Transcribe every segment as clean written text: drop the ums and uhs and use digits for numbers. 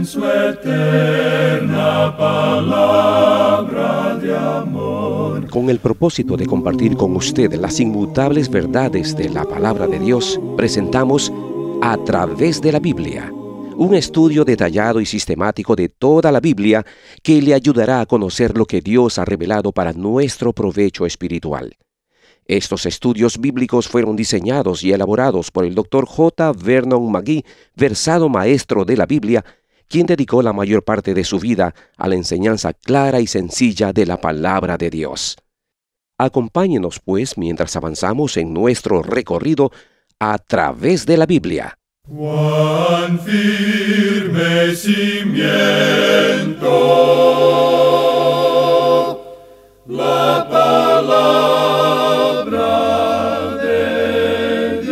su eterna palabra de amor. Con el propósito de compartir con usted las inmutables verdades de la palabra de Dios, presentamos A Través de la Biblia, un estudio detallado y sistemático de toda la Biblia que le ayudará a conocer lo que Dios ha revelado para nuestro provecho espiritual. Estos estudios bíblicos fueron diseñados y elaborados por el Dr. J. Vernon McGee, versado maestro de la Biblia, quien dedicó la mayor parte de su vida a la enseñanza clara y sencilla de la palabra de Dios. Acompáñenos, pues, mientras avanzamos en nuestro recorrido a través de la Biblia. Cuán firme cimiento la palabra de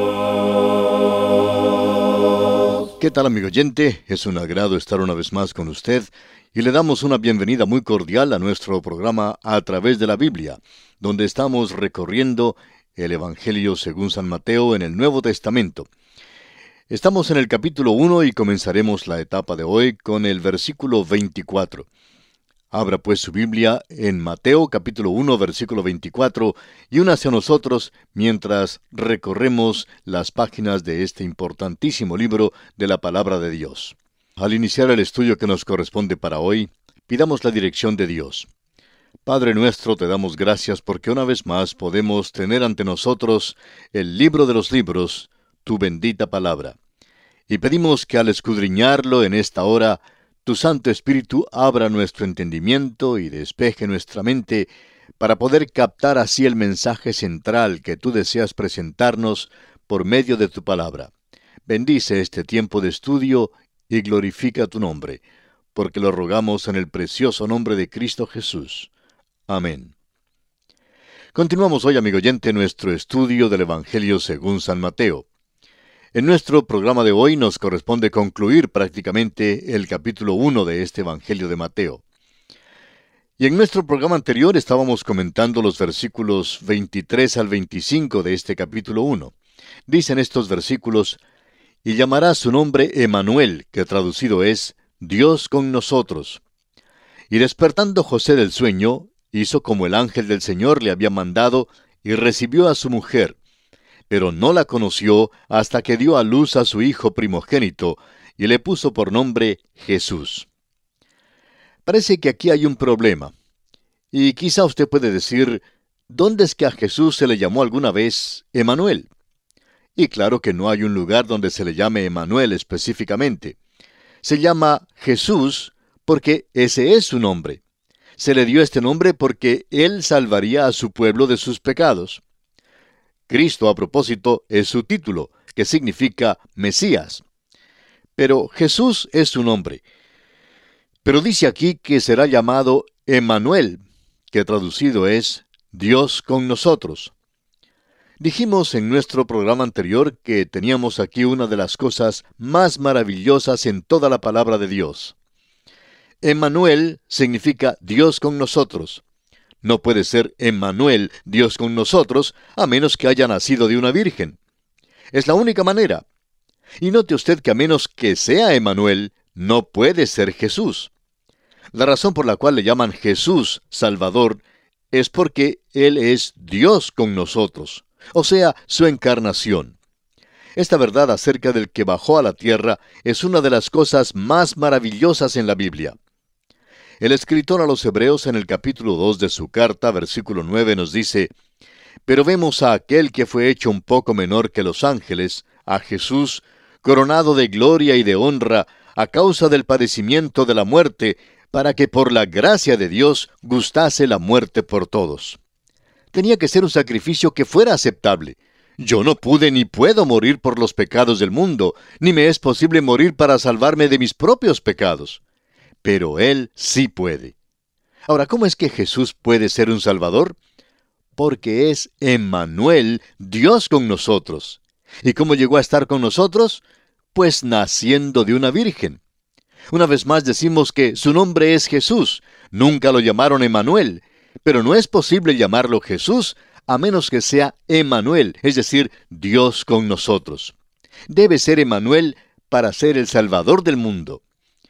Dios. ¿Qué tal, amigo oyente? Es un agrado estar una vez más con usted y le damos una bienvenida muy cordial a nuestro programa A Través de la Biblia, donde estamos recorriendo el Evangelio según San Mateo en el Nuevo Testamento. Estamos en el capítulo 1 y comenzaremos la etapa de hoy con el versículo 24. Abra pues su Biblia en Mateo capítulo 1 versículo 24 y únase a nosotros mientras recorremos las páginas de este importantísimo libro de la Palabra de Dios. Al iniciar el estudio que nos corresponde para hoy, pidamos la dirección de Dios. Padre nuestro, te damos gracias porque una vez más podemos tener ante nosotros el libro de los libros, tu bendita palabra. Y pedimos que al escudriñarlo en esta hora, tu Santo Espíritu abra nuestro entendimiento y despeje nuestra mente para poder captar así el mensaje central que tú deseas presentarnos por medio de tu palabra. Bendice este tiempo de estudio y glorifica tu nombre, porque lo rogamos en el precioso nombre de Cristo Jesús. Amén. Continuamos hoy, amigo oyente, nuestro estudio del Evangelio según San Mateo. En nuestro programa de hoy nos corresponde concluir prácticamente el capítulo 1 de este Evangelio de Mateo. Y en nuestro programa anterior estábamos comentando los versículos 23 al 25 de este capítulo 1. Dicen estos versículos: «Y llamará su nombre Emmanuel», que traducido es «Dios con nosotros». Y despertando José del sueño, hizo como el ángel del Señor le había mandado, y recibió a su mujer. Pero no la conoció hasta que dio a luz a su hijo primogénito, y le puso por nombre Jesús. Parece que aquí hay un problema. Y quizá usted puede decir, ¿dónde es que a Jesús se le llamó alguna vez Emmanuel? Y claro que no hay un lugar donde se le llame Emmanuel específicamente. Se llama Jesús porque ese es su nombre. Se le dio este nombre porque Él salvaría a su pueblo de sus pecados. Cristo, a propósito, es su título, que significa Mesías. Pero Jesús es su nombre. Pero dice aquí que será llamado Emmanuel, que traducido es Dios con nosotros. Dijimos en nuestro programa anterior que teníamos aquí una de las cosas más maravillosas en toda la palabra de Dios. Emmanuel significa Dios con nosotros. No puede ser Emmanuel, Dios con nosotros, a menos que haya nacido de una virgen. Es la única manera. Y note usted que a menos que sea Emmanuel, no puede ser Jesús. La razón por la cual le llaman Jesús Salvador es porque Él es Dios con nosotros, o sea, su encarnación. Esta verdad acerca del que bajó a la tierra es una de las cosas más maravillosas en la Biblia. El escritor a los Hebreos en el capítulo 2 de su carta, versículo 9, nos dice: «Pero vemos a aquel que fue hecho un poco menor que los ángeles, a Jesús, coronado de gloria y de honra, a causa del padecimiento de la muerte, para que por la gracia de Dios gustase la muerte por todos». Tenía que ser un sacrificio que fuera aceptable. Yo no pude ni puedo morir por los pecados del mundo, ni me es posible morir para salvarme de mis propios pecados. Pero Él sí puede. Ahora, ¿cómo es que Jesús puede ser un Salvador? Porque es Emmanuel, Dios con nosotros. ¿Y cómo llegó a estar con nosotros? Pues naciendo de una virgen. Una vez más decimos que su nombre es Jesús. Nunca lo llamaron Emmanuel. Pero no es posible llamarlo Jesús a menos que sea Emmanuel, es decir, Dios con nosotros. Debe ser Emmanuel para ser el Salvador del mundo.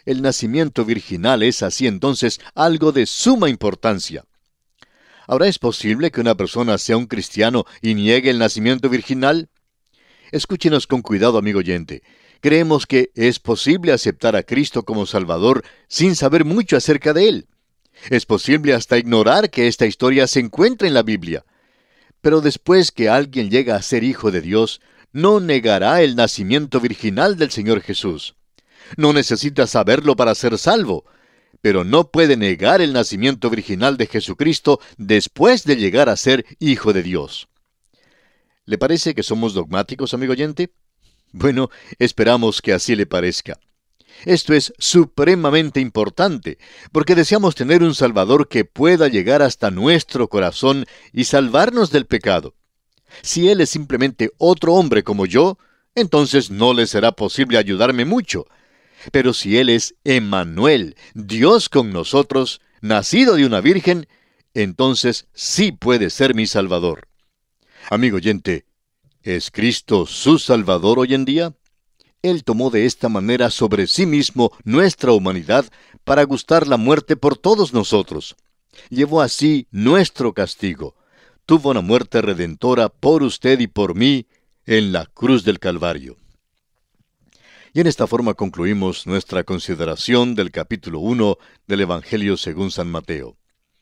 El nacimiento virginal es así entonces algo de suma importancia. Ahora, ¿es posible que una persona sea un cristiano y niegue el nacimiento virginal? Escúchenos con cuidado, amigo oyente. Creemos que es posible aceptar a Cristo como Salvador sin saber mucho acerca de Él. Es posible hasta ignorar que esta historia se encuentra en la Biblia. Pero después que alguien llega a ser hijo de Dios, no negará el nacimiento virginal del Señor Jesús. No necesita saberlo para ser salvo, pero no puede negar el nacimiento virginal de Jesucristo después de llegar a ser hijo de Dios. ¿Le parece que somos dogmáticos, amigo oyente? Bueno, esperamos que así le parezca. Esto es supremamente importante, porque deseamos tener un Salvador que pueda llegar hasta nuestro corazón y salvarnos del pecado. Si Él es simplemente otro hombre como yo, entonces no le será posible ayudarme mucho. Pero si Él es Emmanuel, Dios con nosotros, nacido de una virgen, entonces sí puede ser mi Salvador. Amigo oyente, ¿es Cristo su Salvador hoy en día? Él tomó de esta manera sobre sí mismo nuestra humanidad para gustar la muerte por todos nosotros. Llevó así nuestro castigo. Tuvo una muerte redentora por usted y por mí en la cruz del Calvario. Y en esta forma concluimos nuestra consideración del capítulo 1 del Evangelio según San Mateo.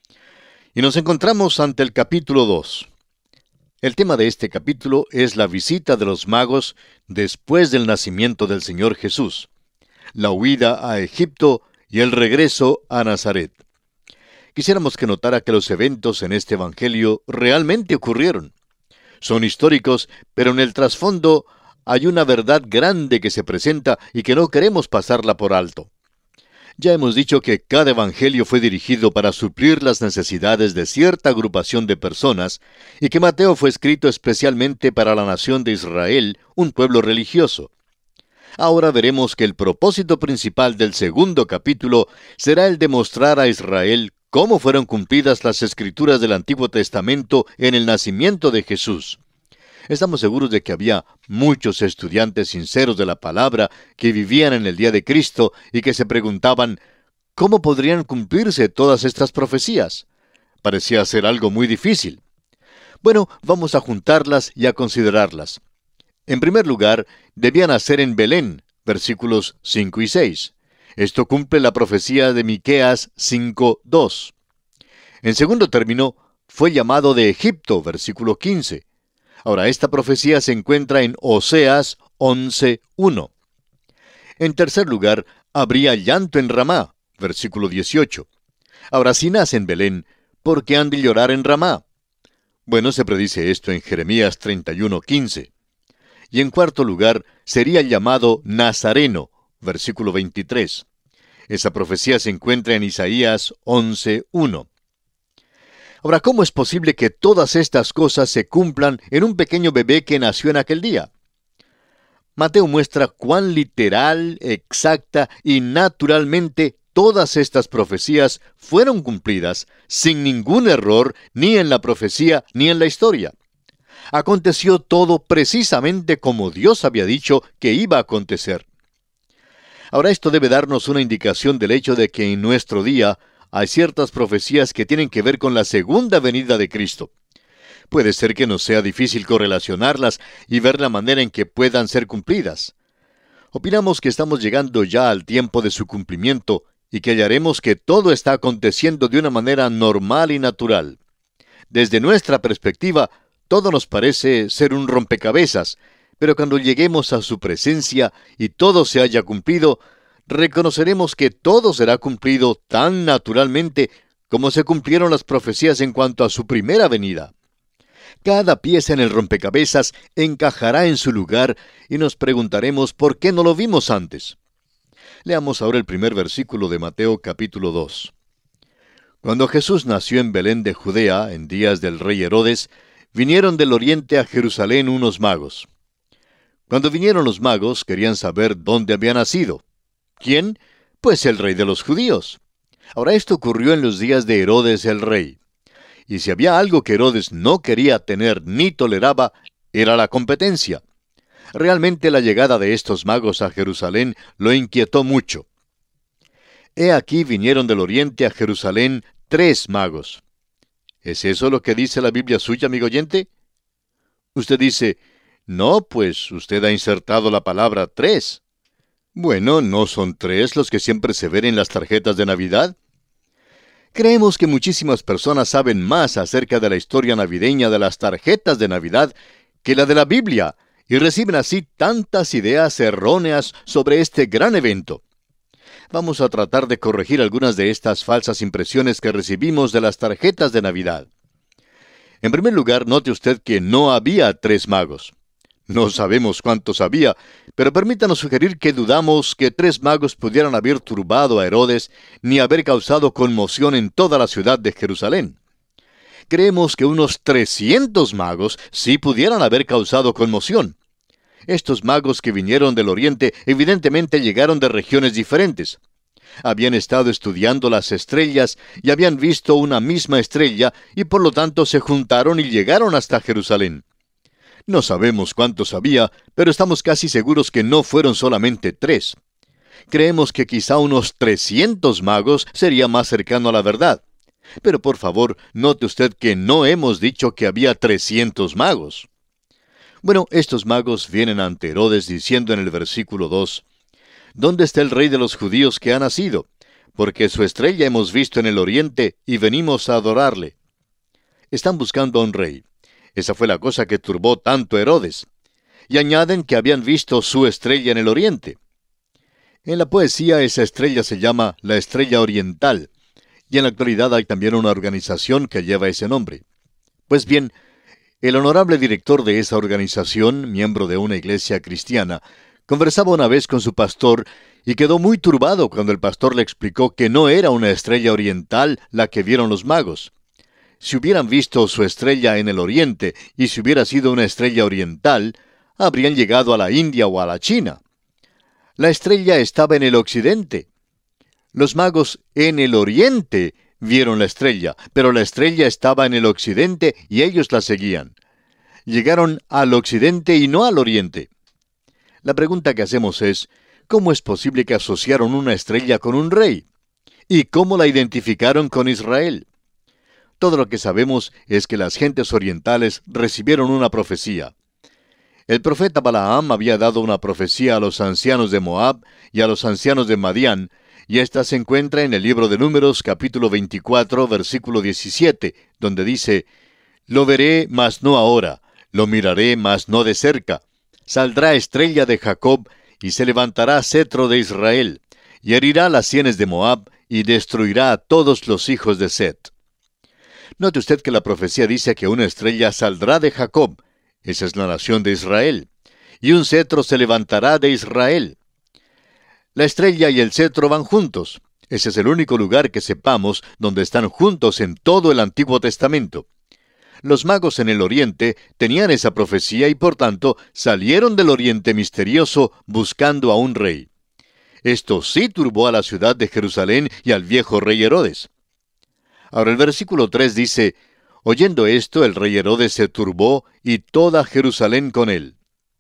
Y nos encontramos ante el capítulo 2. El tema de este capítulo es la visita de los magos después del nacimiento del Señor Jesús, la huida a Egipto y el regreso a Nazaret. Quisiéramos que notara que los eventos en este Evangelio realmente ocurrieron. Son históricos, pero en el trasfondo hay una verdad grande que se presenta y que no queremos pasarla por alto. Ya hemos dicho que cada evangelio fue dirigido para suplir las necesidades de cierta agrupación de personas y que Mateo fue escrito especialmente para la nación de Israel, un pueblo religioso. Ahora veremos que el propósito principal del segundo capítulo será el de mostrar a Israel cómo fueron cumplidas las escrituras del Antiguo Testamento en el nacimiento de Jesús. Estamos seguros de que había muchos estudiantes sinceros de la palabra que vivían en el día de Cristo y que se preguntaban, ¿cómo podrían cumplirse todas estas profecías? Parecía ser algo muy difícil. Bueno, vamos a juntarlas y a considerarlas. En primer lugar, debían nacer en Belén, versículos 5 y 6. Esto cumple la profecía de Miqueas 5:2. En segundo término, fue llamado de Egipto, versículo 15. Ahora, esta profecía se encuentra en Oseas 11:1. En tercer lugar, habría llanto en Ramá, versículo 18. Ahora, si nace en Belén, ¿por qué han de llorar en Ramá? Bueno, se predice esto en Jeremías 31:15. Y en cuarto lugar, sería llamado Nazareno, versículo 23. Esa profecía se encuentra en Isaías 11:1. Ahora, ¿cómo es posible que todas estas cosas se cumplan en un pequeño bebé que nació en aquel día? Mateo muestra cuán literal, exacta y naturalmente todas estas profecías fueron cumplidas sin ningún error ni en la profecía ni en la historia. Aconteció todo precisamente como Dios había dicho que iba a acontecer. Ahora, esto debe darnos una indicación del hecho de que en nuestro día hay ciertas profecías que tienen que ver con la segunda venida de Cristo. Puede ser que nos sea difícil correlacionarlas y ver la manera en que puedan ser cumplidas. Opinamos que estamos llegando ya al tiempo de su cumplimiento y que hallaremos que todo está aconteciendo de una manera normal y natural. Desde nuestra perspectiva, todo nos parece ser un rompecabezas, pero cuando lleguemos a su presencia y todo se haya cumplido, reconoceremos que todo será cumplido tan naturalmente como se cumplieron las profecías en cuanto a su primera venida. Cada pieza en el rompecabezas encajará en su lugar y nos preguntaremos por qué no lo vimos antes. Leamos ahora el primer versículo de Mateo capítulo 2. Cuando Jesús nació en Belén de Judea, en días del rey Herodes, vinieron del oriente a Jerusalén unos magos. Cuando vinieron los magos, querían saber dónde había nacido. ¿Quién? Pues el rey de los judíos. Ahora, esto ocurrió en los días de Herodes el rey. Y si había algo que Herodes no quería tener ni toleraba, era la competencia. Realmente la llegada de estos magos a Jerusalén lo inquietó mucho. He aquí vinieron del oriente a Jerusalén 3 magos. ¿Es eso lo que dice la Biblia suya, amigo oyente? Usted dice, no, pues usted ha insertado la palabra 3. Bueno, ¿no son 3 los que siempre se ven en las tarjetas de Navidad? Creemos que muchísimas personas saben más acerca de la historia navideña de las tarjetas de Navidad que la de la Biblia, y reciben así tantas ideas erróneas sobre este gran evento. Vamos a tratar de corregir algunas de estas falsas impresiones que recibimos de las tarjetas de Navidad. En primer lugar, note usted que no había 3 magos. No sabemos cuántos había, pero permítanos sugerir que dudamos que 3 magos pudieran haber turbado a Herodes ni haber causado conmoción en toda la ciudad de Jerusalén. Creemos que unos 300 magos sí pudieran haber causado conmoción. Estos magos que vinieron del oriente evidentemente llegaron de regiones diferentes. Habían estado estudiando las estrellas y habían visto una misma estrella y por lo tanto se juntaron y llegaron hasta Jerusalén. No sabemos cuántos había, pero estamos casi seguros que no fueron solamente 3. Creemos que quizá unos 300 magos sería más cercano a la verdad. Pero por favor, note usted que no hemos dicho que había 300 magos. Bueno, estos magos vienen ante Herodes diciendo en el versículo 2, ¿dónde está el rey de los judíos que ha nacido? Porque su estrella hemos visto en el oriente y venimos a adorarle. Están buscando a un rey. Esa fue la cosa que turbó tanto a Herodes. Y añaden que habían visto su estrella en el oriente. En la poesía esa estrella se llama la Estrella Oriental, y en la actualidad hay también una organización que lleva ese nombre. Pues bien, el honorable director de esa organización, miembro de una iglesia cristiana, conversaba una vez con su pastor y quedó muy turbado cuando el pastor le explicó que no era una estrella oriental la que vieron los magos. Si hubieran visto su estrella en el oriente y si hubiera sido una estrella oriental, habrían llegado a la India o a la China. La estrella estaba en el occidente. Los magos en el oriente vieron la estrella, pero la estrella estaba en el occidente y ellos la seguían. Llegaron al occidente y no al oriente. La pregunta que hacemos es, ¿cómo es posible que asociaron una estrella con un rey? ¿Y cómo la identificaron con Israel? Todo lo que sabemos es que las gentes orientales recibieron una profecía. El profeta Balaam había dado una profecía a los ancianos de Moab y a los ancianos de Madián, y esta se encuentra en el libro de Números, capítulo 24, versículo 17, donde dice, «Lo veré, mas no ahora, lo miraré, mas no de cerca. Saldrá estrella de Jacob, y se levantará cetro de Israel, y herirá las sienes de Moab, y destruirá a todos los hijos de Set». Note usted que la profecía dice que una estrella saldrá de Jacob, esa es la nación de Israel, y un cetro se levantará de Israel. La estrella y el cetro van juntos. Ese es el único lugar que sepamos donde están juntos en todo el Antiguo Testamento. Los magos en el oriente tenían esa profecía y por tanto salieron del oriente misterioso buscando a un rey. Esto sí turbó a la ciudad de Jerusalén y al viejo rey Herodes. Ahora el versículo 3 dice, oyendo esto el rey Herodes se turbó y toda Jerusalén con él.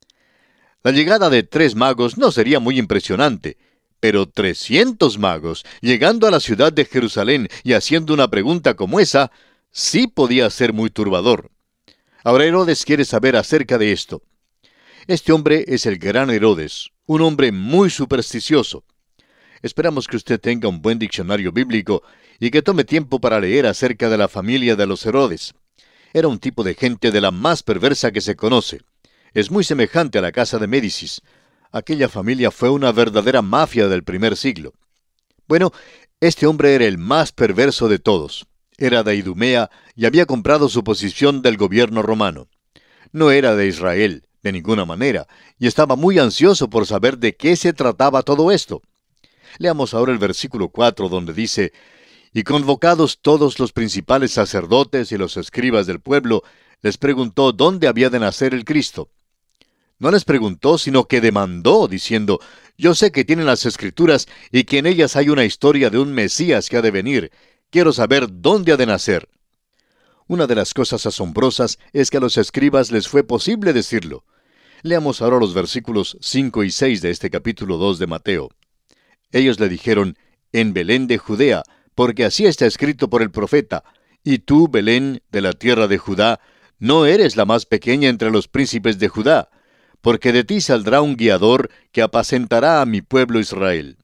La llegada de 3 magos no sería muy impresionante, pero 300 magos llegando a la ciudad de Jerusalén y haciendo una pregunta como esa, sí podía ser muy turbador. Ahora Herodes quiere saber acerca de esto. Este hombre es el gran Herodes, un hombre muy supersticioso. Esperamos que usted tenga un buen diccionario bíblico y que tome tiempo para leer acerca de la familia de los Herodes. Era un tipo de gente de la más perversa que se conoce. Es muy semejante a la casa de Médicis. Aquella familia fue una verdadera mafia del primer siglo. Bueno, este hombre era el más perverso de todos. Era de Idumea y había comprado su posición del gobierno romano. No era de Israel, de ninguna manera, y estaba muy ansioso por saber de qué se trataba todo esto. Leamos ahora el versículo 4, donde dice, «Y convocados todos los principales sacerdotes y los escribas del pueblo, les preguntó dónde había de nacer el Cristo». No les preguntó, sino que demandó, diciendo, «Yo sé que tienen las Escrituras y que en ellas hay una historia de un Mesías que ha de venir. Quiero saber dónde ha de nacer». Una de las cosas asombrosas es que a los escribas les fue posible decirlo. Leamos ahora los versículos 5 y 6 de este capítulo 2 de Mateo. Ellos le dijeron, en Belén de Judea, porque así está escrito por el profeta: y tú, Belén, de la tierra de Judá, no eres la más pequeña entre los príncipes de Judá, porque de ti saldrá un guiador que apacentará a mi pueblo Israel.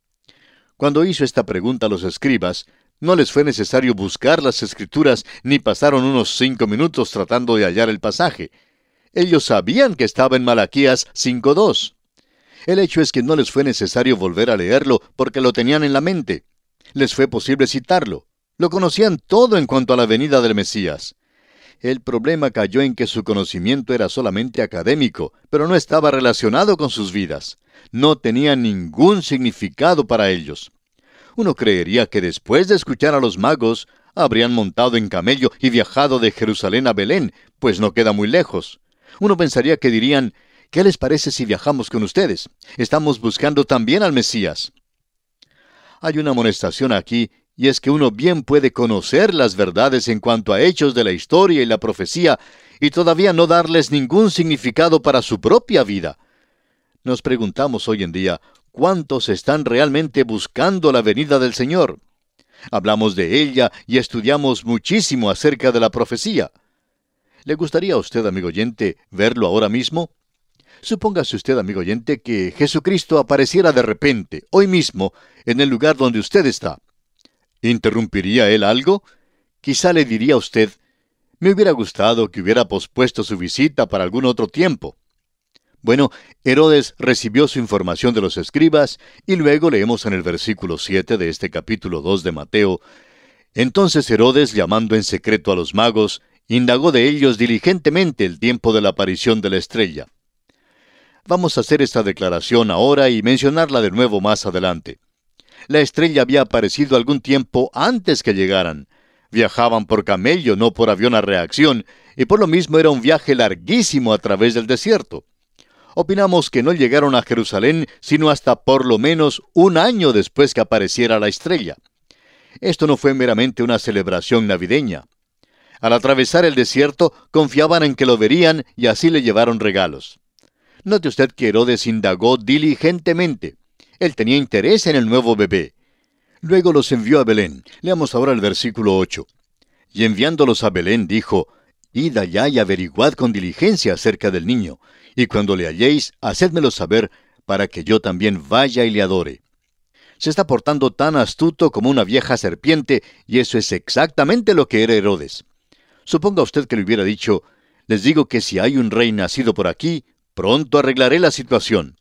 Cuando hizo esta pregunta a los escribas, no les fue necesario buscar las Escrituras, ni pasaron unos 5 minutos tratando de hallar el pasaje. Ellos sabían que estaba en Malaquías 5:2. El hecho es que no les fue necesario volver a leerlo porque lo tenían en la mente. Les fue posible citarlo. Lo conocían todo en cuanto a la venida del Mesías. El problema cayó en que su conocimiento era solamente académico, pero no estaba relacionado con sus vidas. No tenía ningún significado para ellos. Uno creería que después de escuchar a los magos, habrían montado en camello y viajado de Jerusalén a Belén, pues no queda muy lejos. Uno pensaría que dirían: ¿qué les parece si viajamos con ustedes? Estamos buscando también al Mesías. Hay una amonestación aquí, y es que uno bien puede conocer las verdades en cuanto a hechos de la historia y la profecía, y todavía no darles ningún significado para su propia vida. Nos preguntamos hoy en día, ¿cuántos están realmente buscando la venida del Señor? Hablamos de ella y estudiamos muchísimo acerca de la profecía. ¿Le gustaría a usted, amigo oyente, verlo ahora mismo? Supóngase usted, amigo oyente, que Jesucristo apareciera de repente, hoy mismo, en el lugar donde usted está. ¿Interrumpiría Él algo? Quizá le diría a usted: me hubiera gustado que hubiera pospuesto su visita para algún otro tiempo. Bueno, Herodes recibió su información de los escribas, y luego leemos en el versículo 7 de este capítulo 2 de Mateo: entonces Herodes, llamando en secreto a los magos, indagó de ellos diligentemente el tiempo de la aparición de la estrella. Vamos a hacer esta declaración ahora y mencionarla de nuevo más adelante. La estrella había aparecido algún tiempo antes que llegaran. Viajaban por camello, no por avión a reacción, y por lo mismo era un viaje larguísimo a través del desierto. Opinamos que no llegaron a Jerusalén sino hasta por lo menos 1 año después que apareciera la estrella. Esto no fue meramente una celebración navideña. Al atravesar el desierto, confiaban en que lo verían y así le llevaron regalos. Note usted que Herodes indagó diligentemente. Él tenía interés en el nuevo bebé. Luego los envió a Belén. Leamos ahora el versículo 8. Y enviándolos a Belén dijo: id allá y averiguad con diligencia acerca del niño, y cuando le halléis, hacedmelo saber, para que yo también vaya y le adore. Se está portando tan astuto como una vieja serpiente, y eso es exactamente lo que era Herodes. Suponga usted que le hubiera dicho: les digo que si hay un rey nacido por aquí, pronto arreglaré la situación.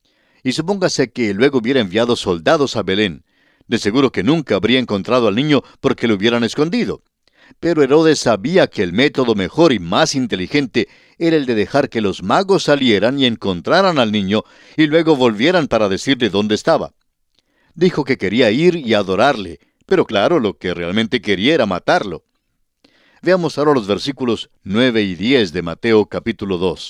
Y supóngase que luego hubiera enviado soldados a Belén. De seguro que nunca habría encontrado al niño porque lo hubieran escondido. Pero Herodes sabía que el método mejor y más inteligente era el de dejar que los magos salieran y encontraran al niño y luego volvieran para decirle dónde estaba. Dijo que quería ir y adorarle, pero claro, lo que realmente quería era matarlo. Veamos ahora los versículos 9 y 10 de Mateo capítulo 2.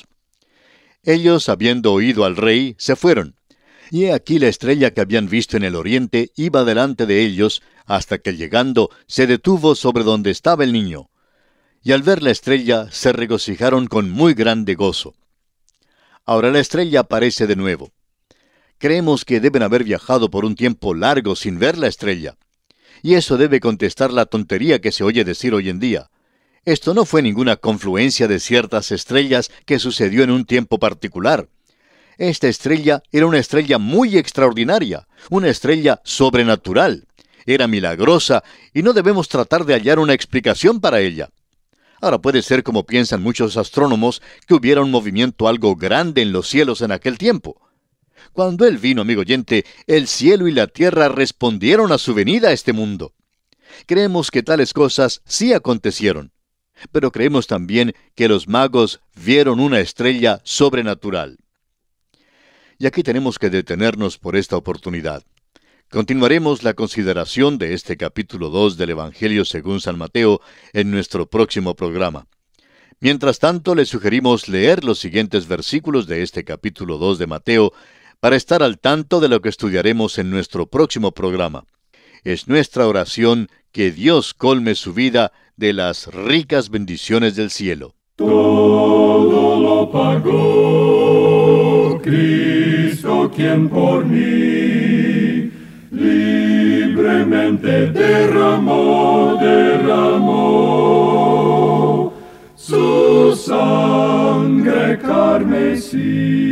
Ellos, habiendo oído al rey, se fueron. Y he aquí la estrella que habían visto en el oriente iba delante de ellos, hasta que llegando se detuvo sobre donde estaba el niño. Y al ver la estrella se regocijaron con muy grande gozo. Ahora la estrella aparece de nuevo. Creemos que deben haber viajado por un tiempo largo sin ver la estrella. Y eso debe contestar la tontería que se oye decir hoy en día. Esto no fue ninguna confluencia de ciertas estrellas que sucedió en un tiempo particular. Esta estrella era una estrella muy extraordinaria, una estrella sobrenatural. Era milagrosa y no debemos tratar de hallar una explicación para ella. Ahora puede ser como piensan muchos astrónomos, que hubiera un movimiento algo grande en los cielos en aquel tiempo. Cuando Él vino, amigo oyente, el cielo y la tierra respondieron a su venida a este mundo. Creemos que tales cosas sí acontecieron, pero creemos también que los magos vieron una estrella sobrenatural. Y aquí tenemos que detenernos por esta oportunidad. Continuaremos la consideración de este capítulo 2 del Evangelio según San Mateo en nuestro próximo programa. Mientras tanto, le sugerimos leer los siguientes versículos de este capítulo 2 de Mateo para estar al tanto de lo que estudiaremos en nuestro próximo programa. Es nuestra oración que Dios colme su vida de las ricas bendiciones del cielo. Todo lo pagó Cristo, quien por mí suavemente derramó su sangre carmesí.